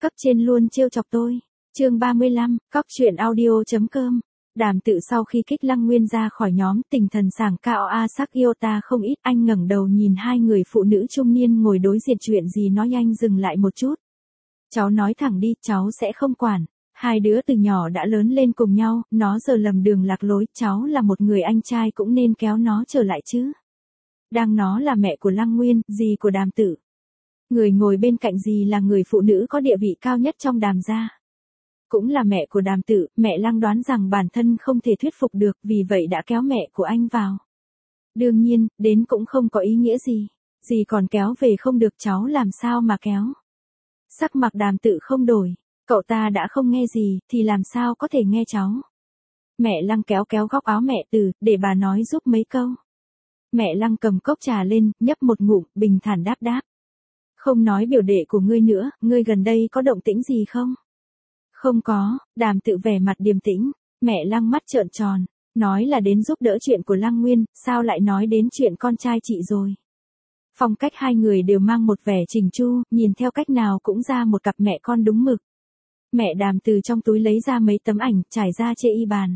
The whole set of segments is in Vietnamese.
cấp trên luôn trêu chọc tôi. Chương 35, cóc truyện audio.com. Đàm Tự sau khi kích Lăng Nguyên ra khỏi nhóm, tinh thần sảng cao a sắc yêu ta không ít, anh ngẩng đầu nhìn hai người phụ nữ trung niên ngồi đối diện chuyện gì nói anh dừng lại một chút. Cháu nói thẳng đi, cháu sẽ không quản. Hai đứa từ nhỏ đã lớn lên cùng nhau, nó giờ lầm đường lạc lối, cháu là một người anh trai cũng nên kéo nó trở lại chứ. Đang nó là mẹ của Lăng Nguyên, dì của Đàm Tự. Người ngồi bên cạnh dì là người phụ nữ có địa vị cao nhất trong Đàm gia. Cũng là mẹ của Đàm Tự, mẹ Lăng đoán rằng bản thân không thể thuyết phục được, vì vậy đã kéo mẹ của anh vào. Đương nhiên, đến cũng không có ý nghĩa gì. Dì còn kéo về không được, cháu làm sao mà kéo. Sắc mặt Đàm Tự không đổi. Cậu ta đã không nghe gì, thì làm sao có thể nghe cháu. Mẹ Lăng kéo kéo góc áo mẹ Từ, để bà nói giúp mấy câu. Mẹ Lăng cầm cốc trà lên, nhấp một ngụm, bình thản đáp đáp. Không nói biểu đệ của ngươi nữa, ngươi gần đây có động tĩnh gì không? Không có, Đàm Tự vẻ mặt điềm tĩnh. Mẹ Lăng mắt trợn tròn, nói là đến giúp đỡ chuyện của Lăng Nguyên, sao lại nói đến chuyện con trai chị rồi? Phong cách hai người đều mang một vẻ chỉnh chu, nhìn theo cách nào cũng ra một cặp mẹ con đúng mực. Mẹ Đàm từ trong túi lấy ra mấy tấm ảnh, trải ra chê y bàn.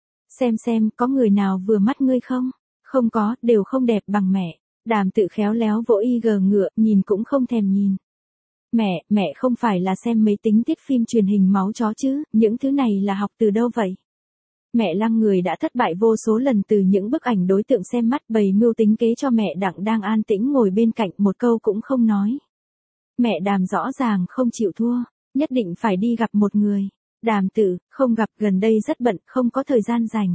Xem, có người nào vừa mắt ngươi không? Không có, đều không đẹp bằng mẹ. Đàm Tự khéo léo vỗ y gờ ngựa, nhìn cũng không thèm nhìn. Mẹ không phải là xem mấy tính tiết phim truyền hình máu chó chứ, những thứ này là học từ đâu vậy? Mẹ Lăng người đã thất bại vô số lần từ những bức ảnh đối tượng xem mắt bày mưu tính kế cho mẹ Đặng đang an tĩnh ngồi bên cạnh, một câu cũng không nói. Mẹ Đàm rõ ràng không chịu thua, nhất định phải đi gặp một người. Đàm Tự, không gặp, gần đây rất bận, không có thời gian rảnh.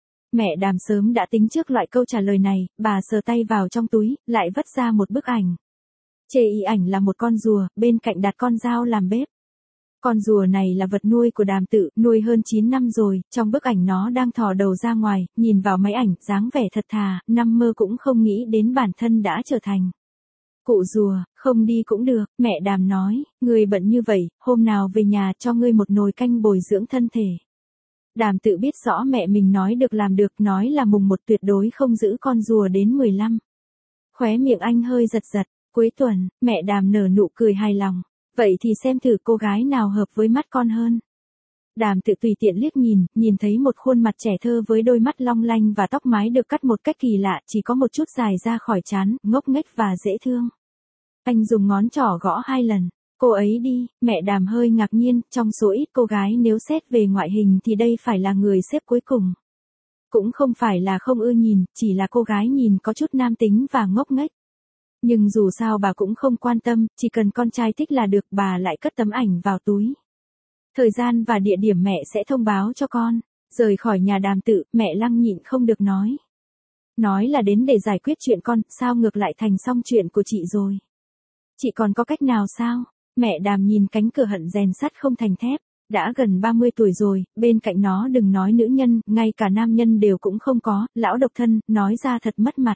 Mẹ Đàm sớm đã tính trước loại câu trả lời này, bà sờ tay vào trong túi, lại vất ra một bức ảnh. Chê y ảnh là một con rùa, bên cạnh đặt con dao làm bếp. Con rùa này là vật nuôi của Đàm Tự, nuôi hơn 9 năm rồi, trong bức ảnh nó đang thò đầu ra ngoài, nhìn vào máy ảnh, dáng vẻ thật thà, nằm mơ cũng không nghĩ đến bản thân đã trở thành cụ rùa. Không đi cũng được, mẹ Đàm nói, ngươi bận như vậy, hôm nào về nhà cho ngươi một nồi canh bồi dưỡng thân thể. Đàm Tự biết rõ mẹ mình nói được làm được, nói là mùng 1 tuyệt đối không giữ con rùa đến 15. Khóe miệng anh hơi giật giật, cuối tuần, mẹ Đàm nở nụ cười hài lòng. Vậy thì xem thử cô gái nào hợp với mắt con hơn. Đàm Tự tùy tiện liếc nhìn thấy một khuôn mặt trẻ thơ với đôi mắt long lanh và tóc mái được cắt một cách kỳ lạ, chỉ có một chút dài ra khỏi trán, ngốc nghếch và dễ thương. Anh dùng ngón trỏ gõ 2 lần. Cô ấy đi, mẹ Đàm hơi ngạc nhiên, trong số ít cô gái nếu xét về ngoại hình thì đây phải là người xếp cuối cùng. Cũng không phải là không ưa nhìn, chỉ là cô gái nhìn có chút nam tính và ngốc nghếch. Nhưng dù sao bà cũng không quan tâm, chỉ cần con trai thích là được, bà lại cất tấm ảnh vào túi. Thời gian và địa điểm mẹ sẽ thông báo cho con. Rời khỏi nhà Đàm Tự, mẹ Lăng nhịn không được nói. Nói là đến để giải quyết chuyện con, sao ngược lại thành xong chuyện của chị rồi. Chị còn có cách nào sao? Mẹ Đàm nhìn cánh cửa hận rèn sắt không thành thép. Đã gần 30 tuổi rồi, bên cạnh nó đừng nói nữ nhân, ngay cả nam nhân đều cũng không có, lão độc thân, nói ra thật mất mặt.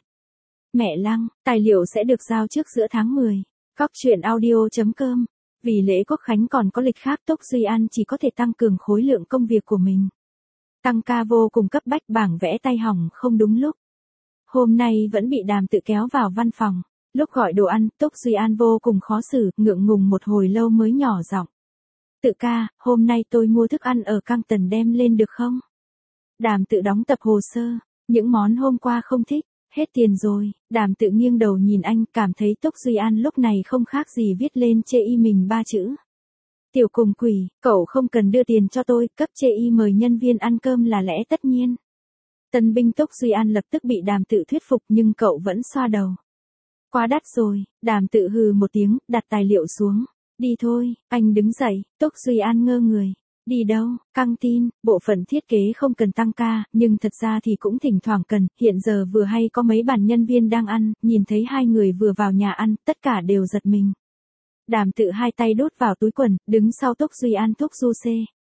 Mẹ Lăng, tài liệu sẽ được giao trước giữa tháng 10. Cóc truyện audio.com. Vì lễ Quốc Khánh còn có lịch khác, Tốc Duy An chỉ có thể tăng cường khối lượng công việc của mình. Tăng ca vô cùng cấp bách, bảng vẽ tay hỏng không đúng lúc. Hôm nay vẫn bị Đàm Tự kéo vào văn phòng. Lúc gọi đồ ăn, Tốc Duy An vô cùng khó xử, ngượng ngùng một hồi lâu mới nhỏ giọng. Tự ca, hôm nay tôi mua thức ăn ở Căng Tần đem lên được không? Đàm Tự đóng tập hồ sơ. Những món hôm qua không thích. Hết tiền rồi. Đàm Tự nghiêng đầu nhìn anh, cảm thấy Tốc Duy An lúc này không khác gì viết lên chê y mình 3 chữ. Tiểu cùng quỷ, cậu không cần đưa tiền cho tôi, cấp chê y mời nhân viên ăn cơm là lẽ tất nhiên. Tân binh Tốc Duy An lập tức bị Đàm Tự thuyết phục nhưng cậu vẫn xoa đầu. Quá đắt rồi. Đàm Tự hừ một tiếng, đặt tài liệu xuống. Đi thôi, anh đứng dậy. Tốc Duy An ngơ người. Đi đâu? Căng tin, bộ phận thiết kế không cần tăng ca, nhưng thật ra thì cũng thỉnh thoảng cần, hiện giờ vừa hay có mấy bàn nhân viên đang ăn, nhìn thấy hai người vừa vào nhà ăn, tất cả đều giật mình. Đàm Tự hai tay đút vào túi quần, đứng sau Tốc Duy An thúc du xê.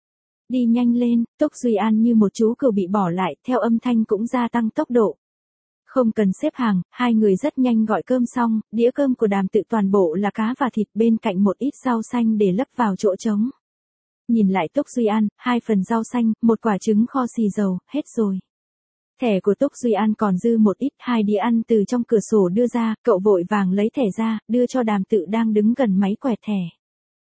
Đi nhanh lên, Tốc Duy An như một chú cừu bị bỏ lại, theo âm thanh cũng gia tăng tốc độ. Không cần xếp hàng, hai người rất nhanh gọi cơm xong, đĩa cơm của Đàm Tự toàn bộ là cá và thịt, bên cạnh một ít rau xanh để lấp vào chỗ trống. Nhìn lại Tốc Duy An, 2 phần rau xanh, 1 quả trứng kho xì dầu, hết rồi. Thẻ của Tốc Duy An còn dư một ít, 2 đĩa ăn từ trong cửa sổ đưa ra, cậu vội vàng lấy thẻ ra, đưa cho Đàm Tự đang đứng gần máy quẹt thẻ.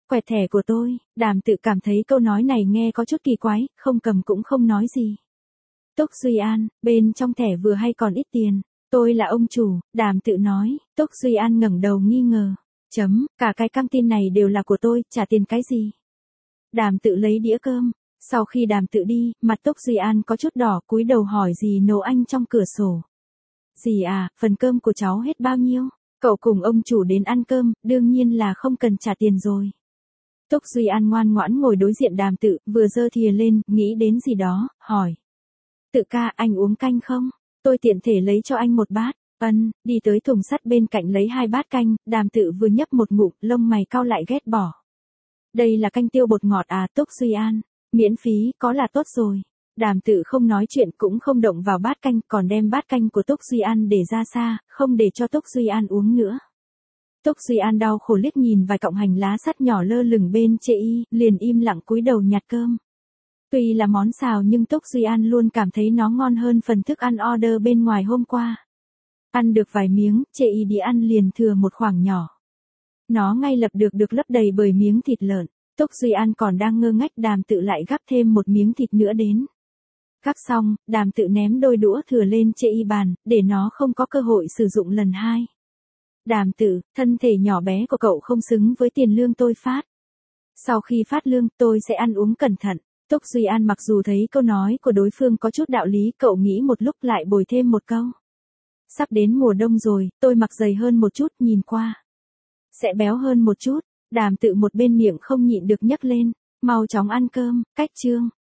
Quẹt thẻ của tôi, Đàm Tự cảm thấy câu nói này nghe có chút kỳ quái, không cầm cũng không nói gì. Túc Duy An, bên trong thẻ vừa hay còn ít tiền. Tôi là ông chủ, Đàm Tự nói. Túc Duy An ngẩng đầu nghi ngờ. Cả cái căng tin này đều là của tôi, trả tiền cái gì? Đàm Tự lấy đĩa cơm. Sau khi Đàm Tự đi, mặt Túc Duy An có chút đỏ, cúi đầu hỏi dì nấu anh trong cửa sổ. Dì à, phần cơm của cháu hết bao nhiêu? Cậu cùng ông chủ đến ăn cơm, đương nhiên là không cần trả tiền rồi. Túc Duy An ngoan ngoãn ngồi đối diện Đàm Tự, vừa giơ thìa lên, nghĩ đến gì đó, hỏi. Tự ca, anh uống canh không? Tôi tiện thể lấy cho anh một bát. Đi tới thùng sắt bên cạnh lấy 2 bát canh, Đàm Tự vừa nhấp một ngụm, lông mày cau lại ghét bỏ. Đây là canh tiêu bột ngọt à? Túc Duy An, miễn phí, có là tốt rồi. Đàm Tự không nói chuyện cũng không động vào bát canh, còn đem bát canh của Túc Duy An để ra xa, không để cho Túc Duy An uống nữa. Túc Duy An đau khổ liếc nhìn vài cọng hành lá sắt nhỏ lơ lửng bên chệ y, liền im lặng cúi đầu nhặt cơm. Tuy là món xào nhưng Túc Duy An luôn cảm thấy nó ngon hơn phần thức ăn order bên ngoài hôm qua. Ăn được vài miếng, chệ y đĩa ăn liền thừa một khoảng nhỏ. Nó ngay lập được lấp đầy bởi miếng thịt lợn. Túc Duy An còn đang ngơ ngác, Đàm Tự lại gắp thêm một miếng thịt nữa đến. Gắp xong, Đàm Tự ném đôi đũa thừa lên chệ y bàn, để nó không có cơ hội sử dụng lần hai. Đàm Tự, thân thể nhỏ bé của cậu không xứng với tiền lương tôi phát. Sau khi phát lương, tôi sẽ ăn uống cẩn thận. Túc Duy An mặc dù thấy câu nói của đối phương có chút đạo lý, cậu nghĩ một lúc lại bồi thêm một câu. Sắp đến mùa đông rồi, tôi mặc dày hơn một chút, nhìn qua sẽ béo hơn một chút. Đàm Tự một bên miệng không nhịn được nhấc lên. Mau chóng ăn cơm, cách chương.